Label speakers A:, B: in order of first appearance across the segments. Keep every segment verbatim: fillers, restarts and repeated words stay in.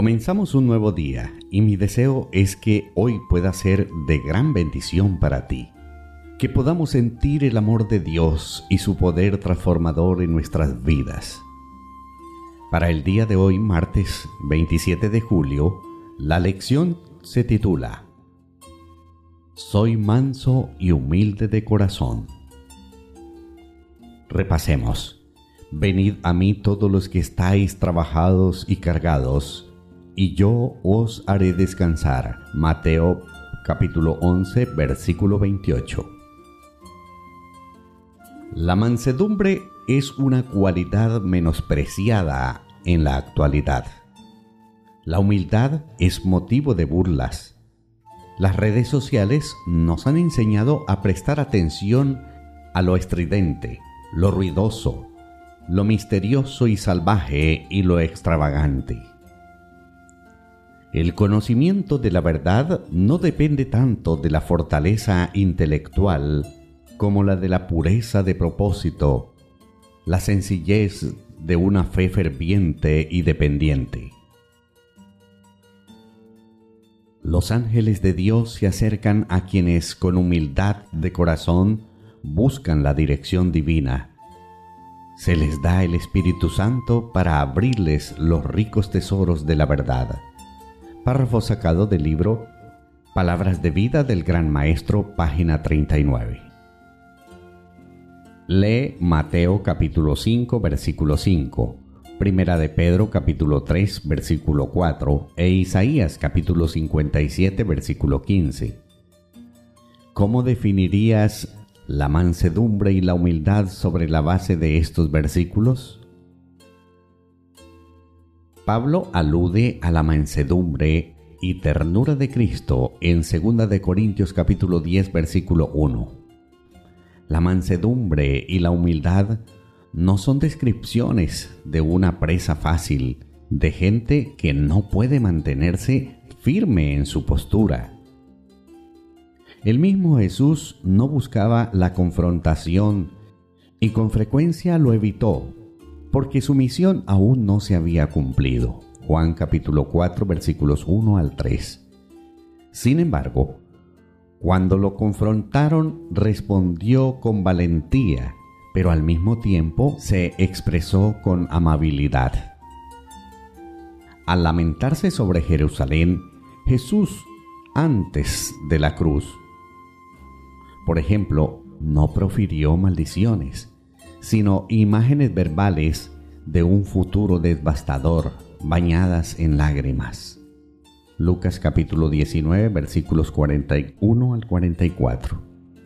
A: Comenzamos un nuevo día y mi deseo es que hoy pueda ser de gran bendición para ti. Que podamos sentir el amor de Dios y su poder transformador en nuestras vidas. Para el día de hoy, martes veintisiete de julio, la lección se titula Soy manso y humilde de corazón. Repasemos. Venid a mí todos los que estáis trabajados y cargados, y yo os haré descansar. Mateo capítulo once, versículo veintiocho. La mansedumbre es una cualidad menospreciada en la actualidad. La humildad es motivo de burlas. Las redes sociales nos han enseñado a prestar atención a lo estridente, lo ruidoso, lo misterioso y salvaje y lo extravagante. El conocimiento de la verdad no depende tanto de la fortaleza intelectual como la de la pureza de propósito, la sencillez de una fe ferviente y dependiente. Los ángeles de Dios se acercan a quienes con humildad de corazón buscan la dirección divina. Se les da el Espíritu Santo para abrirles los ricos tesoros de la verdad. Párrafo sacado del libro Palabras de Vida del Gran Maestro, página treinta y nueve. Lee Mateo capítulo cinco, versículo cinco, Primera de Pedro capítulo tres, versículo cuatro e Isaías capítulo cincuenta y siete, versículo quince. ¿Cómo definirías la mansedumbre y la humildad sobre la base de estos versículos? Pablo alude a la mansedumbre y ternura de Cristo en segunda de Corintios capítulo diez, versículo uno. La mansedumbre y la humildad no son descripciones de una presa fácil, de gente que no puede mantenerse firme en su postura. El mismo Jesús no buscaba la confrontación y con frecuencia lo evitó, porque su misión aún no se había cumplido. Juan capítulo cuatro, versículos uno al tres. Sin embargo, cuando lo confrontaron, respondió con valentía, pero al mismo tiempo se expresó con amabilidad. Al lamentarse sobre Jerusalén, Jesús, antes de la cruz, por ejemplo, no profirió maldiciones, sino imágenes verbales de un futuro devastador, bañadas en lágrimas. Lucas capítulo diecinueve, versículos cuarenta y uno al cuarenta y cuatro.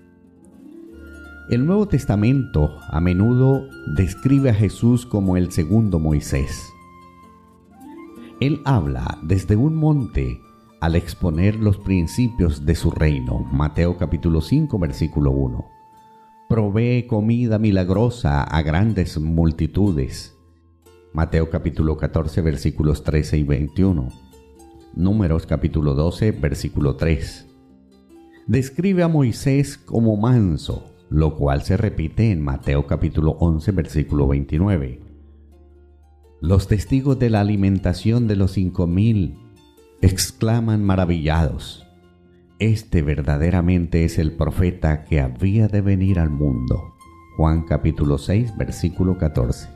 A: El Nuevo Testamento a menudo describe a Jesús como el segundo Moisés. Él habla desde un monte al exponer los principios de su reino. Mateo capítulo cinco, versículo uno. Provee comida milagrosa a grandes multitudes. Mateo capítulo catorce, versículos trece y veintiuno. Números capítulo doce, versículo tres. Describe a Moisés como manso, lo cual se repite en Mateo capítulo once, versículo veintinueve. Los testigos de la alimentación de los cinco mil exclaman maravillados: Este verdaderamente es el profeta que había de venir al mundo. Juan capítulo seis, versículo catorce.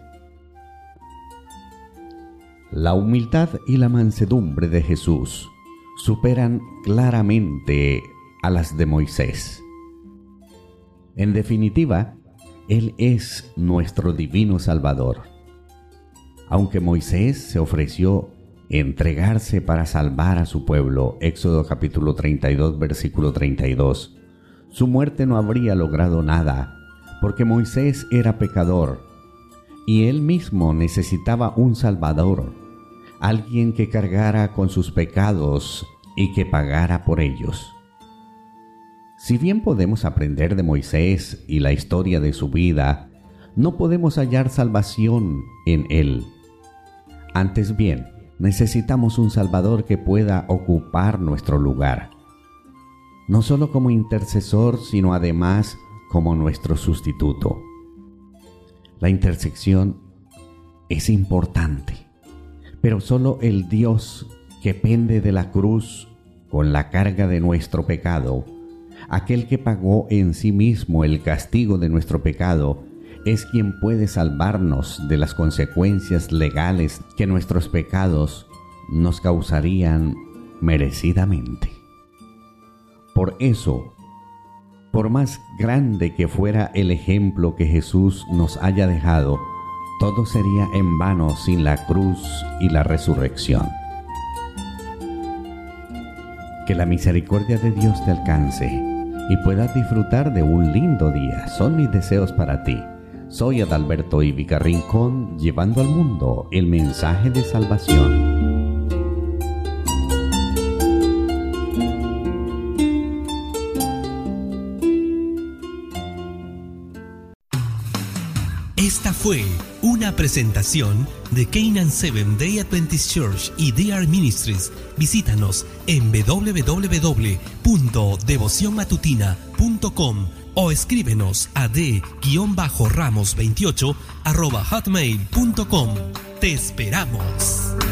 A: La humildad y la mansedumbre de Jesús superan claramente a las de Moisés. En definitiva, Él es nuestro divino Salvador. Aunque Moisés se ofreció entregarse para salvar a su pueblo, Éxodo capítulo treinta y dos, versículo treinta y dos, su muerte no habría logrado nada, porque Moisés era pecador, y él mismo necesitaba un Salvador, alguien que cargara con sus pecados y que pagara por ellos. Si bien podemos aprender de Moisés y la historia de su vida, no podemos hallar salvación en él. Antes bien, necesitamos un Salvador que pueda ocupar nuestro lugar, no solo como intercesor, sino además como nuestro sustituto. La intersección es importante, Pero solo el Dios que pende de la cruz con la carga de nuestro pecado, aquel que pagó en sí mismo el castigo de nuestro pecado, es quien puede salvarnos de las consecuencias legales que nuestros pecados nos causarían merecidamente. Por eso, por más grande que fuera el ejemplo que Jesús nos haya dejado, todo sería en vano sin la cruz y la resurrección. Que la misericordia de Dios te alcance y puedas disfrutar de un lindo día. Son mis deseos para ti. Soy Adalberto Ivica Rincón, llevando al mundo el mensaje de salvación.
B: Esta fue una presentación de Canaan Seventh Day Adventist Church y D R Ministries. Visítanos en doble u doble u doble u punto devoción matutina punto com o escríbenos a d ramos veintiocho arroba hotmail punto com. Te esperamos.